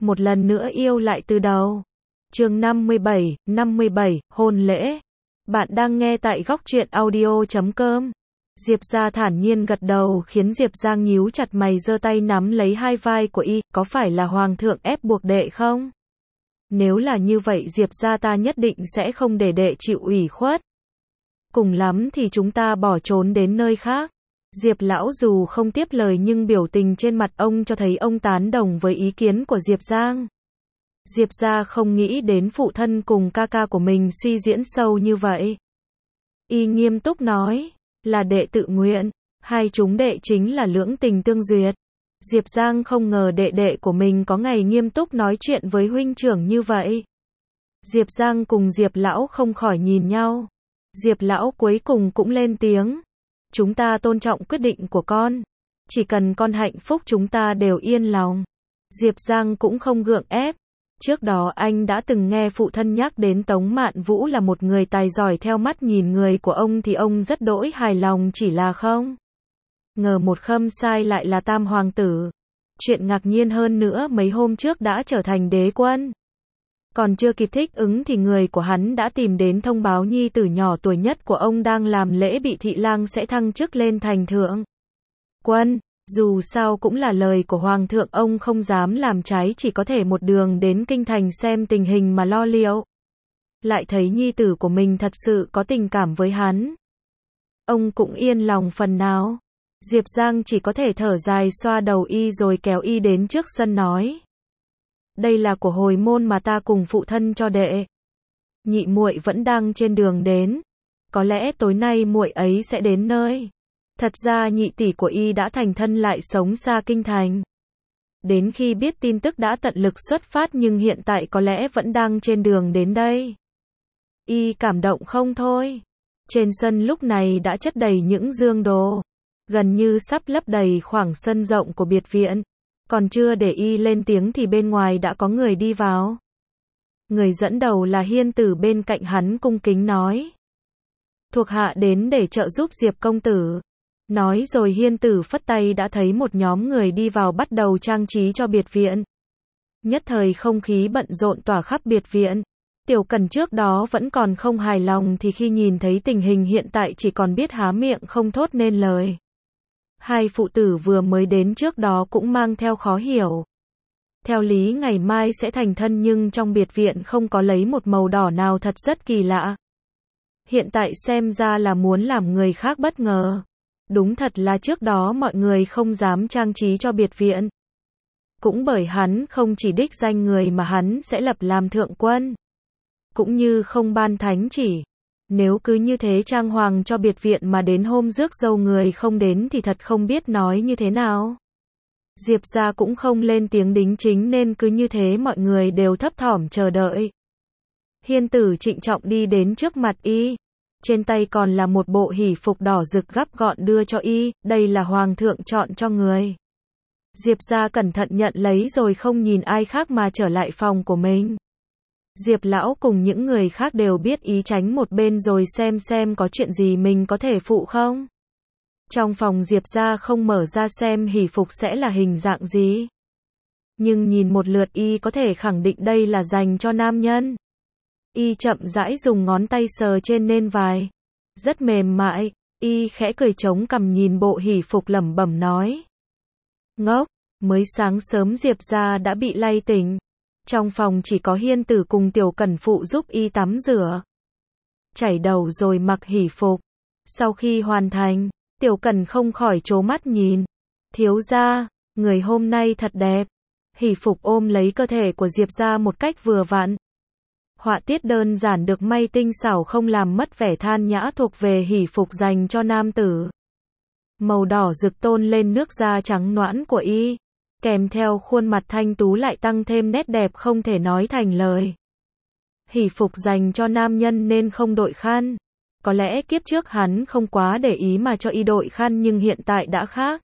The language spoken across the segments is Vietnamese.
một lần nữa yêu lại từ đầu. Chương 57, hôn lễ. Bạn đang nghe tại góc truyện audio.com. Diệp Gia thản nhiên gật đầu khiến Diệp Giang nhíu chặt mày giơ tay nắm lấy hai vai của y, có phải là hoàng thượng ép buộc đệ không? Nếu là như vậy Diệp Gia ta nhất định sẽ không để đệ chịu ủy khuất. Cùng lắm thì chúng ta bỏ trốn đến nơi khác. Diệp lão dù không tiếp lời nhưng biểu tình trên mặt ông cho thấy ông tán đồng với ý kiến của Diệp Giang. Diệp Gia không nghĩ đến phụ thân cùng ca ca của mình suy diễn sâu như vậy. Y nghiêm túc nói, là đệ tự nguyện, hai chúng đệ chính là lưỡng tình tương duyệt. Diệp Giang không ngờ đệ đệ của mình có ngày nghiêm túc nói chuyện với huynh trưởng như vậy. Diệp Giang cùng Diệp lão không khỏi nhìn nhau. Diệp lão cuối cùng cũng lên tiếng. Chúng ta tôn trọng quyết định của con. Chỉ cần con hạnh phúc chúng ta đều yên lòng. Diệp Giang cũng không gượng ép. Trước đó anh đã từng nghe phụ thân nhắc đến Tống Mạn Vũ là một người tài giỏi, theo mắt nhìn người của ông thì ông rất đỗi hài lòng, chỉ là không ngờ một khâm sai lại là tam hoàng tử. Chuyện ngạc nhiên hơn nữa mấy hôm trước đã trở thành đế quân. Còn chưa kịp thích ứng thì người của hắn đã tìm đến thông báo nhi tử nhỏ tuổi nhất của ông đang làm lễ bị thị lang sẽ thăng chức lên thành thượng quân. Dù sao cũng là lời của hoàng thượng, ông không dám làm trái, chỉ có thể một đường đến kinh thành xem tình hình mà lo liệu. Lại thấy nhi tử của mình thật sự có tình cảm với hắn. Ông cũng yên lòng phần nào. Diệp Giang chỉ có thể thở dài xoa đầu y rồi kéo y đến trước sân nói. Đây là của hồi môn mà ta cùng phụ thân cho đệ. Nhị muội vẫn đang trên đường đến. Có lẽ tối nay muội ấy sẽ đến nơi. Thật ra nhị tỷ của y đã thành thân lại sống xa kinh thành. Đến khi biết tin tức đã tận lực xuất phát nhưng hiện tại có lẽ vẫn đang trên đường đến đây. Y cảm động không thôi. Trên sân lúc này đã chất đầy những dương đồ. Gần như sắp lấp đầy khoảng sân rộng của biệt viện. Còn chưa để y lên tiếng thì bên ngoài đã có người đi vào. Người dẫn đầu là Hiên Tử, bên cạnh hắn cung kính nói. Thuộc hạ đến để trợ giúp Diệp công tử. Nói rồi Hiên Tử phất tay đã thấy một nhóm người đi vào bắt đầu trang trí cho biệt viện. Nhất thời không khí bận rộn tỏa khắp biệt viện. Tiểu Cần trước đó vẫn còn không hài lòng thì khi nhìn thấy tình hình hiện tại chỉ còn biết há miệng không thốt nên lời. Hai phụ tử vừa mới đến trước đó cũng mang theo khó hiểu. Theo lý ngày mai sẽ thành thân nhưng trong biệt viện không có lấy một màu đỏ nào, thật rất kỳ lạ. Hiện tại xem ra là muốn làm người khác bất ngờ. Đúng thật là trước đó mọi người không dám trang trí cho biệt viện. Cũng bởi hắn không chỉ đích danh người mà hắn sẽ lập làm thượng quân. Cũng như không ban thánh chỉ. Nếu cứ như thế trang hoàng cho biệt viện mà đến hôm rước dâu người không đến thì thật không biết nói như thế nào. Diệp Gia cũng không lên tiếng đính chính nên cứ như thế mọi người đều thấp thỏm chờ đợi. Hiên Tử trịnh trọng đi đến trước mặt y. Trên tay còn là một bộ hỷ phục đỏ rực gấp gọn đưa cho y, đây là hoàng thượng chọn cho người. Diệp Gia cẩn thận nhận lấy rồi không nhìn ai khác mà trở lại phòng của mình. Diệp lão cùng những người khác đều biết ý tránh một bên rồi xem có chuyện gì mình có thể phụ không. Trong phòng Diệp Gia không mở ra xem hỷ phục sẽ là hình dạng gì. Nhưng nhìn một lượt y có thể khẳng định đây là dành cho nam nhân. Y chậm rãi dùng ngón tay sờ trên nền vải. Rất mềm mại, y khẽ cười chống cằm nhìn bộ hỷ phục lẩm bẩm nói. Ngốc, mới sáng sớm Diệp Gia đã bị lay tỉnh. Trong phòng chỉ có Hiên Tử cùng Tiểu Cẩn phụ giúp y tắm rửa. Chải đầu rồi mặc hỷ phục. Sau khi hoàn thành, Tiểu Cẩn không khỏi trố mắt nhìn. Thiếu gia, người hôm nay thật đẹp. Hỷ phục ôm lấy cơ thể của Diệp Gia một cách vừa vặn. Họa tiết đơn giản được may tinh xảo không làm mất vẻ than nhã thuộc về hỷ phục dành cho nam tử. Màu đỏ rực tôn lên nước da trắng nõn của y. Kèm theo khuôn mặt thanh tú lại tăng thêm nét đẹp không thể nói thành lời. Hỷ phục dành cho nam nhân nên không đội khăn. Có lẽ kiếp trước hắn không quá để ý mà cho y đội khăn nhưng hiện tại đã khác.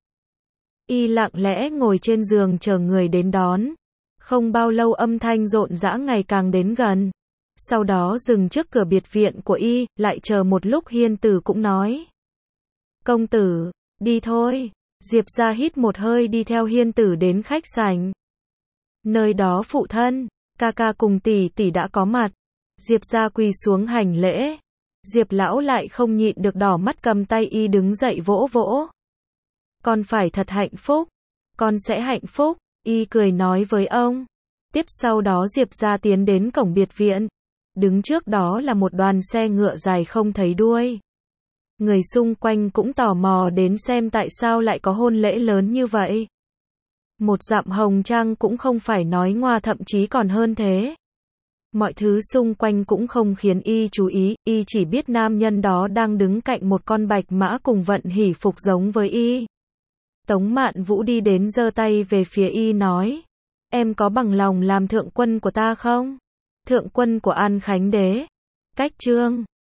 Y lặng lẽ ngồi trên giường chờ người đến đón. Không bao lâu âm thanh rộn rã ngày càng đến gần. Sau đó dừng trước cửa biệt viện của y, lại chờ một lúc Hiên Tử cũng nói. Công tử, đi thôi. Diệp Gia hít một hơi đi theo Hiên Tử đến khách sảnh. Nơi đó phụ thân, ca ca cùng tỷ tỷ đã có mặt. Diệp gia quỳ xuống hành lễ. Diệp lão lại không nhịn được đỏ mắt cầm tay y đứng dậy vỗ vỗ. Con phải thật hạnh phúc. Con sẽ hạnh phúc, y cười nói với ông. Tiếp sau đó Diệp gia tiến đến cổng biệt viện. Đứng trước đó là một đoàn xe ngựa dài không thấy đuôi. Người xung quanh cũng tò mò đến xem tại sao lại có hôn lễ lớn như vậy. Một dặm hồng trang cũng không phải nói ngoa, thậm chí còn hơn thế. Mọi thứ xung quanh cũng không khiến y chú ý, y chỉ biết nam nhân đó đang đứng cạnh một con bạch mã cùng vận hỷ phục giống với y. Tống Mạn Vũ đi đến giơ tay về phía y nói. Em có bằng lòng làm thượng quân của ta không? Thượng quân của An Khánh Đế. Cách chương